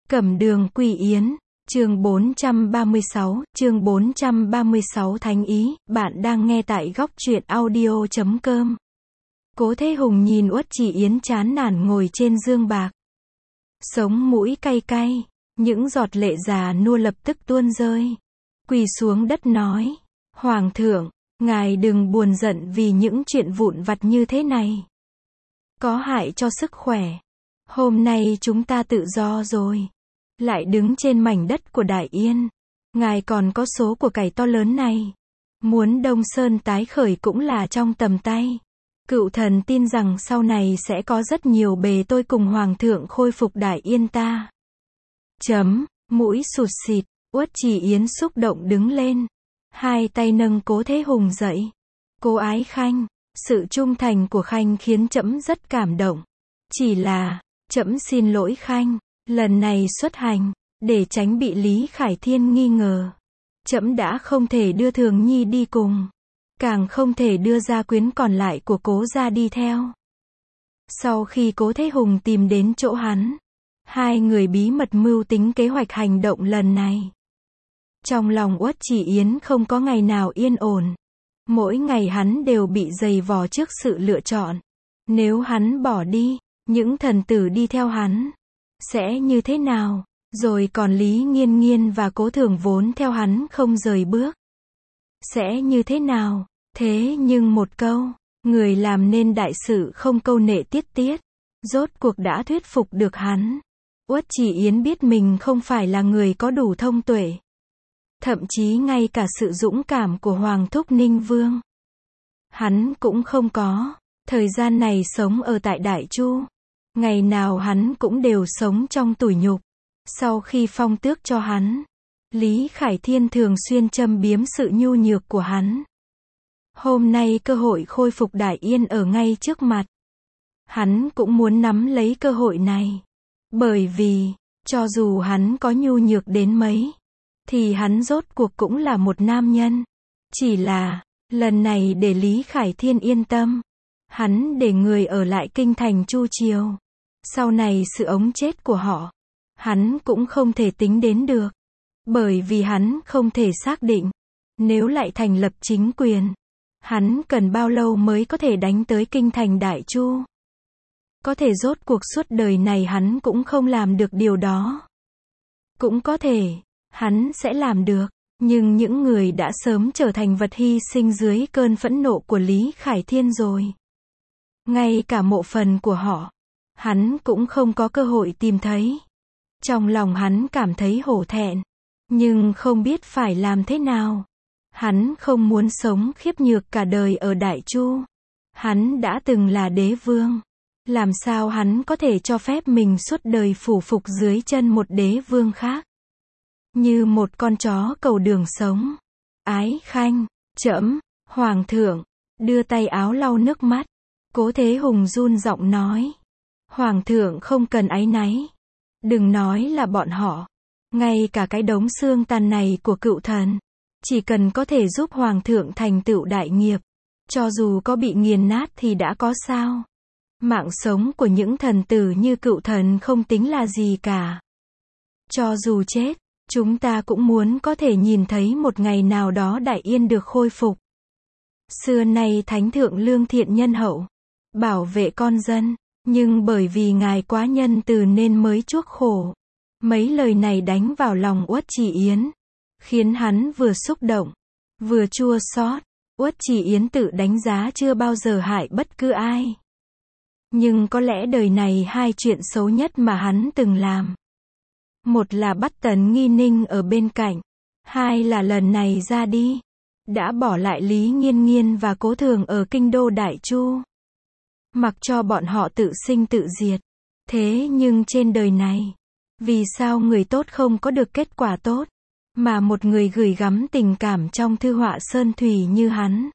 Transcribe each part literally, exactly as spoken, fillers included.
Cẩm Đường Quy Yến, chương bốn trăm ba mươi sáu, chương bốn trăm ba mươi sáu Thánh Ý, bạn đang nghe tại góc truyện audio chấm com. Cố Thế Hùng nhìn Uất Chỉ Yến chán nản ngồi trên giường bạc. Sống mũi cay cay, những giọt lệ già nua lập tức tuôn rơi. Quỳ xuống đất nói, Hoàng thượng, ngài đừng buồn giận vì những chuyện vụn vặt như thế này. Có hại cho sức khỏe. Hôm nay chúng ta tự do rồi. Lại đứng trên mảnh đất của Đại Yên. Ngài còn có số của cải to lớn này. Muốn Đông Sơn tái khởi cũng là trong tầm tay. Cựu thần tin rằng sau này sẽ có rất nhiều bề tôi cùng Hoàng thượng khôi phục Đại Yên ta. Chấm, mũi sụt xịt, Uất Chỉ Yến xúc động đứng lên. Hai tay nâng Cố Thế Hùng dậy. Cố Ái Khanh, sự trung thành của Khanh khiến trẫm rất cảm động. Chỉ là, trẫm xin lỗi Khanh, lần này xuất hành, để tránh bị Lý Khải Thiên nghi ngờ. Trẫm đã không thể đưa Thường Nhi đi cùng. Càng không thể đưa gia quyến còn lại của Cố gia đi theo. Sau khi Cố Thế Hùng tìm đến chỗ hắn, hai người bí mật mưu tính kế hoạch hành động lần này. Trong lòng Uất Chỉ Yến không có ngày nào yên ổn. Mỗi ngày hắn đều bị dày vò trước sự lựa chọn. Nếu hắn bỏ đi, những thần tử đi theo hắn sẽ như thế nào? Rồi còn Lý Nghiên Nghiên và Cố Thường vốn theo hắn không rời bước. Sẽ như thế nào? Thế nhưng một câu, người làm nên đại sự không câu nệ tiết tiết. Rốt cuộc đã thuyết phục được hắn. Uất Chỉ Yến biết mình không phải là người có đủ thông tuệ. Thậm chí ngay cả sự dũng cảm của Hoàng thúc Ninh Vương, hắn cũng không có. Thời gian này sống ở tại Đại Chu, ngày nào hắn cũng đều sống trong tủi nhục. Sau khi phong tước cho hắn, Lý Khải Thiên thường xuyên châm biếm sự nhu nhược của hắn. Hôm nay cơ hội khôi phục Đại Yên ở ngay trước mặt. Hắn cũng muốn nắm lấy cơ hội này. Bởi vì, cho dù hắn có nhu nhược đến mấy, thì hắn rốt cuộc cũng là một nam nhân. Chỉ là, lần này để Lý Khải Thiên yên tâm, hắn để người ở lại kinh thành Chu Triều. Sau này sự ống chết của họ, hắn cũng không thể tính đến được. Bởi vì hắn không thể xác định, nếu lại thành lập chính quyền, hắn cần bao lâu mới có thể đánh tới kinh thành Đại Chu. Có thể rốt cuộc suốt đời này hắn cũng không làm được điều đó. Cũng có thể, hắn sẽ làm được. Nhưng những người đã sớm trở thành vật hy sinh dưới cơn phẫn nộ của Lý Khải Thiên rồi. Ngay cả mộ phần của họ, hắn cũng không có cơ hội tìm thấy. Trong lòng hắn cảm thấy hổ thẹn, nhưng không biết phải làm thế nào. Hắn không muốn sống khiếp nhược cả đời ở Đại Chu. Hắn đã từng là đế vương. Làm sao hắn có thể cho phép mình suốt đời phủ phục dưới chân một đế vương khác? Như một con chó cầu đường sống. Ái Khanh, trẫm, Hoàng thượng, đưa tay áo lau nước mắt. Cố Thế Hùng run giọng nói. Hoàng thượng không cần áy náy. Đừng nói là bọn họ. Ngay cả cái đống xương tàn này của cựu thần, chỉ cần có thể giúp Hoàng thượng thành tựu đại nghiệp, cho dù có bị nghiền nát thì đã có sao. Mạng sống của những thần tử như cựu thần không tính là gì cả. Cho dù chết, chúng ta cũng muốn có thể nhìn thấy một ngày nào đó Đại Yên được khôi phục. Xưa nay Thánh thượng lương thiện nhân hậu, bảo vệ con dân, nhưng bởi vì ngài quá nhân từ nên mới chuốc khổ. Mấy lời này đánh vào lòng Uất Chỉ Yến, khiến hắn vừa xúc động, vừa chua xót. Uất Chỉ Yến tự đánh giá chưa bao giờ hại bất cứ ai. Nhưng có lẽ đời này hai chuyện xấu nhất mà hắn từng làm. Một là bắt Tấn Nghi Ninh ở bên cạnh. Hai là lần này ra đi, đã bỏ lại Lý Nghiên Nghiên và Cố Thường ở kinh đô Đại Chu. Mặc cho bọn họ tự sinh tự diệt. Thế nhưng trên đời này, vì sao người tốt không có được kết quả tốt, mà một người gửi gắm tình cảm trong thư họa sơn thủy như hắn?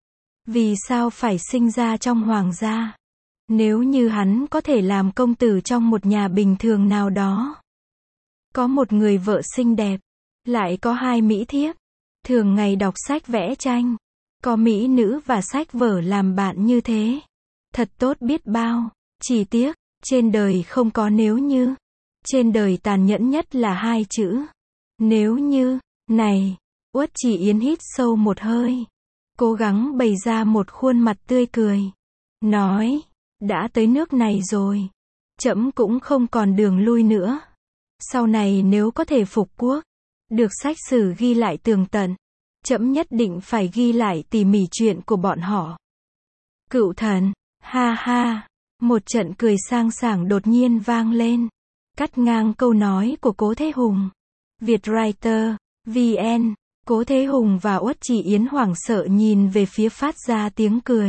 Vì sao phải sinh ra trong hoàng gia? Nếu như hắn có thể làm công tử trong một nhà bình thường nào đó, có một người vợ xinh đẹp, lại có hai mỹ thiếp, thường ngày đọc sách vẽ tranh, có mỹ nữ và sách vở làm bạn như thế, thật tốt biết bao. Chỉ tiếc, trên đời không có nếu như. Trên đời tàn nhẫn nhất là hai chữ. Nếu như, này, Uất Chỉ Yến hít sâu một hơi. Cố gắng bày ra một khuôn mặt tươi cười. Nói, đã tới nước này rồi. Trẫm cũng không còn đường lui nữa. Sau này nếu có thể phục quốc, được sách sử ghi lại tường tận, trẫm nhất định phải ghi lại tỉ mỉ chuyện của bọn họ. Cựu thần, ha ha, một trận cười sang sảng đột nhiên vang lên, cắt ngang câu nói của Cố Thế Hùng. Vietwriter, vê en, Cố Thế Hùng và Uất Chỉ Yến hoảng sợ nhìn về phía phát ra tiếng cười.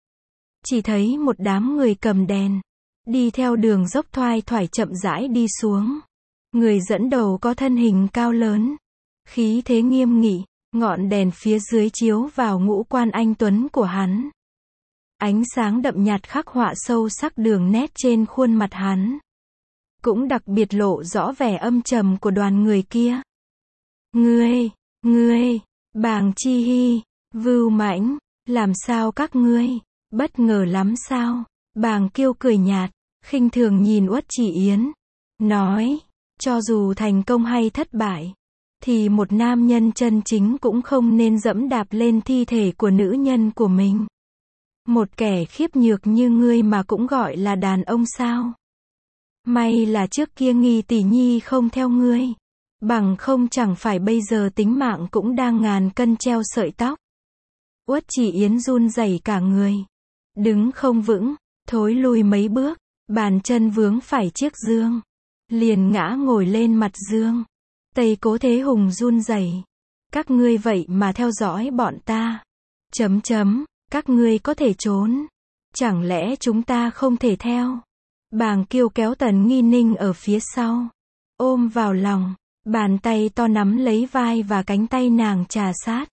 Chỉ thấy một đám người cầm đèn, đi theo đường dốc thoai thoải chậm rãi đi xuống. Người dẫn đầu có thân hình cao lớn, khí thế nghiêm nghị, ngọn đèn phía dưới chiếu vào ngũ quan anh tuấn của hắn. Ánh sáng đậm nhạt khắc họa sâu sắc đường nét trên khuôn mặt hắn. Cũng đặc biệt lộ rõ vẻ âm trầm của đoàn người kia. Ngươi, ngươi, Bàng Chi Hy, Vưu Mãnh, làm sao các ngươi, bất ngờ lắm sao? Bàng Kiêu cười nhạt, khinh thường nhìn Uất Chỉ Yến, nói, cho dù thành công hay thất bại, thì một nam nhân chân chính cũng không nên dẫm đạp lên thi thể của nữ nhân của mình. Một kẻ khiếp nhược như ngươi mà cũng gọi là đàn ông sao? May là trước kia Nghi tỷ nhi không theo ngươi, bằng không chẳng phải bây giờ tính mạng cũng đang ngàn cân treo sợi tóc. Uất Chỉ Yến run rẩy cả người, đứng không vững, thối lui mấy bước, bàn chân vướng phải chiếc giường, liền ngã ngồi lên mặt giường. Tay Cố Thế Hùng run rẩy, các ngươi vậy mà theo dõi bọn ta? Chấm chấm, các ngươi có thể trốn, chẳng lẽ chúng ta không thể theo? Bàng Kiêu kéo Tần Nghi Ninh ở phía sau, ôm vào lòng, bàn tay to nắm lấy vai và cánh tay nàng trà sát.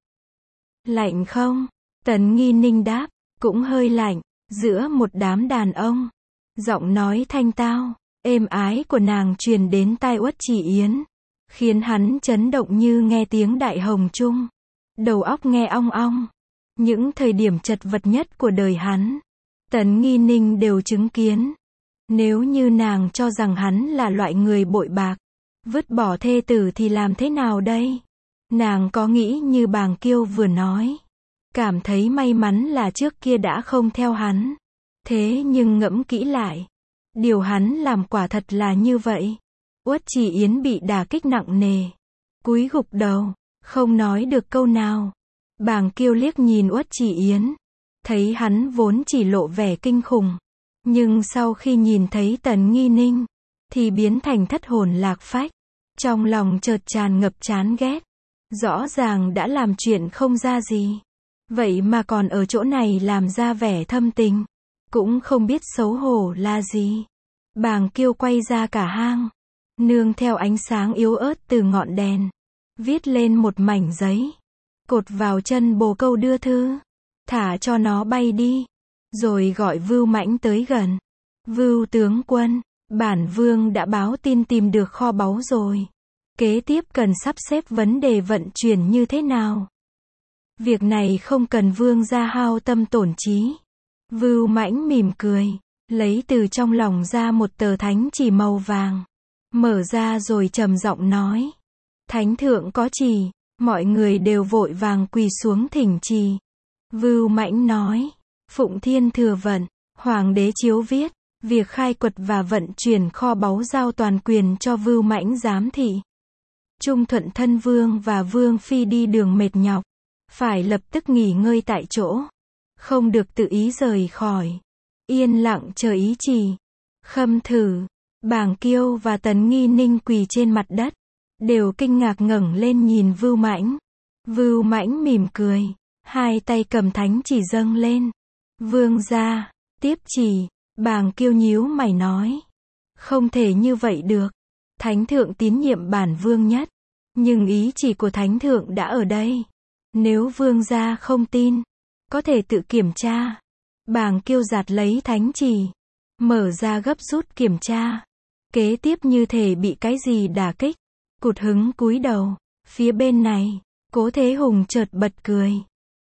Lạnh không? Tần Nghi Ninh đáp, cũng hơi lạnh. Giữa một đám đàn ông, giọng nói thanh tao, êm ái của nàng truyền đến tai Uất Chỉ Yến, khiến hắn chấn động như nghe tiếng đại hồng trung, đầu óc nghe ong ong. Những thời điểm chật vật nhất của đời hắn, Tần Nghi Ninh đều chứng kiến. Nếu như nàng cho rằng hắn là loại người bội bạc, vứt bỏ thê tử thì làm thế nào đây? Nàng có nghĩ như Bàng Kiêu vừa nói, cảm thấy may mắn là trước kia đã không theo hắn. Thế nhưng ngẫm kỹ lại, điều hắn làm quả thật là như vậy. Uất Chỉ Yến bị đả kích nặng nề, cúi gục đầu, không nói được câu nào. Bàng Kiêu liếc nhìn Uất Chỉ Yến, thấy hắn vốn chỉ lộ vẻ kinh khủng, nhưng sau khi nhìn thấy Tần Nghi Ninh, thì biến thành thất hồn lạc phách. Trong lòng chợt tràn ngập chán ghét, rõ ràng đã làm chuyện không ra gì, vậy mà còn ở chỗ này làm ra vẻ thâm tình, cũng không biết xấu hổ là gì. Bàng Kiêu quay ra cả hang, nương theo ánh sáng yếu ớt từ ngọn đèn, viết lên một mảnh giấy, cột vào chân bồ câu đưa thư, thả cho nó bay đi, rồi gọi Vưu Mãnh tới gần. Vưu tướng quân, bản vương đã báo tin tìm được kho báu rồi. Kế tiếp cần sắp xếp vấn đề vận chuyển như thế nào? Việc này không cần vương gia hao tâm tổn trí. Vưu Mãnh mỉm cười, lấy từ trong lòng ra một tờ thánh chỉ màu vàng, mở ra rồi trầm giọng nói. Thánh thượng có chỉ, mọi người đều vội vàng quỳ xuống thỉnh trì. Vưu Mãnh nói, Phụng Thiên thừa vận, Hoàng đế chiếu viết, việc khai quật và vận chuyển kho báu giao toàn quyền cho Vưu Mãnh giám thị. Trung thuận thân vương và vương phi đi đường mệt nhọc, phải lập tức nghỉ ngơi tại chỗ, không được tự ý rời khỏi, yên lặng chờ ý chỉ. Khâm Thử, Bàng Kiêu và Tần Nghi Ninh quỳ trên mặt đất, đều kinh ngạc ngẩng lên nhìn Vưu Mãnh. Vưu Mãnh mỉm cười, hai tay cầm thánh chỉ dâng lên. Vương gia, tiếp chỉ. Bàng Kiêu nhíu mày nói, không thể như vậy được. Thánh thượng tín nhiệm bản vương nhất, nhưng ý chỉ của thánh thượng đã ở đây. Nếu vương gia không tin, có thể tự kiểm tra. Bàng Kiêu giạt lấy thánh chỉ, mở ra gấp rút kiểm tra. Kế tiếp như thể bị cái gì đả kích, cụt hứng cúi đầu. Phía bên này, Cố Thế Hùng chợt bật cười.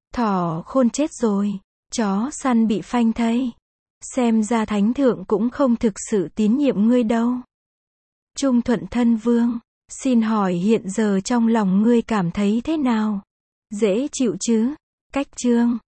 Thỏ khôn chết rồi, chó săn bị phanh thây. Xem ra thánh thượng cũng không thực sự tín nhiệm ngươi đâu. Trung Thuận Thân Vương, xin hỏi hiện giờ trong lòng ngươi cảm thấy thế nào? Dễ chịu chứ? Cách chương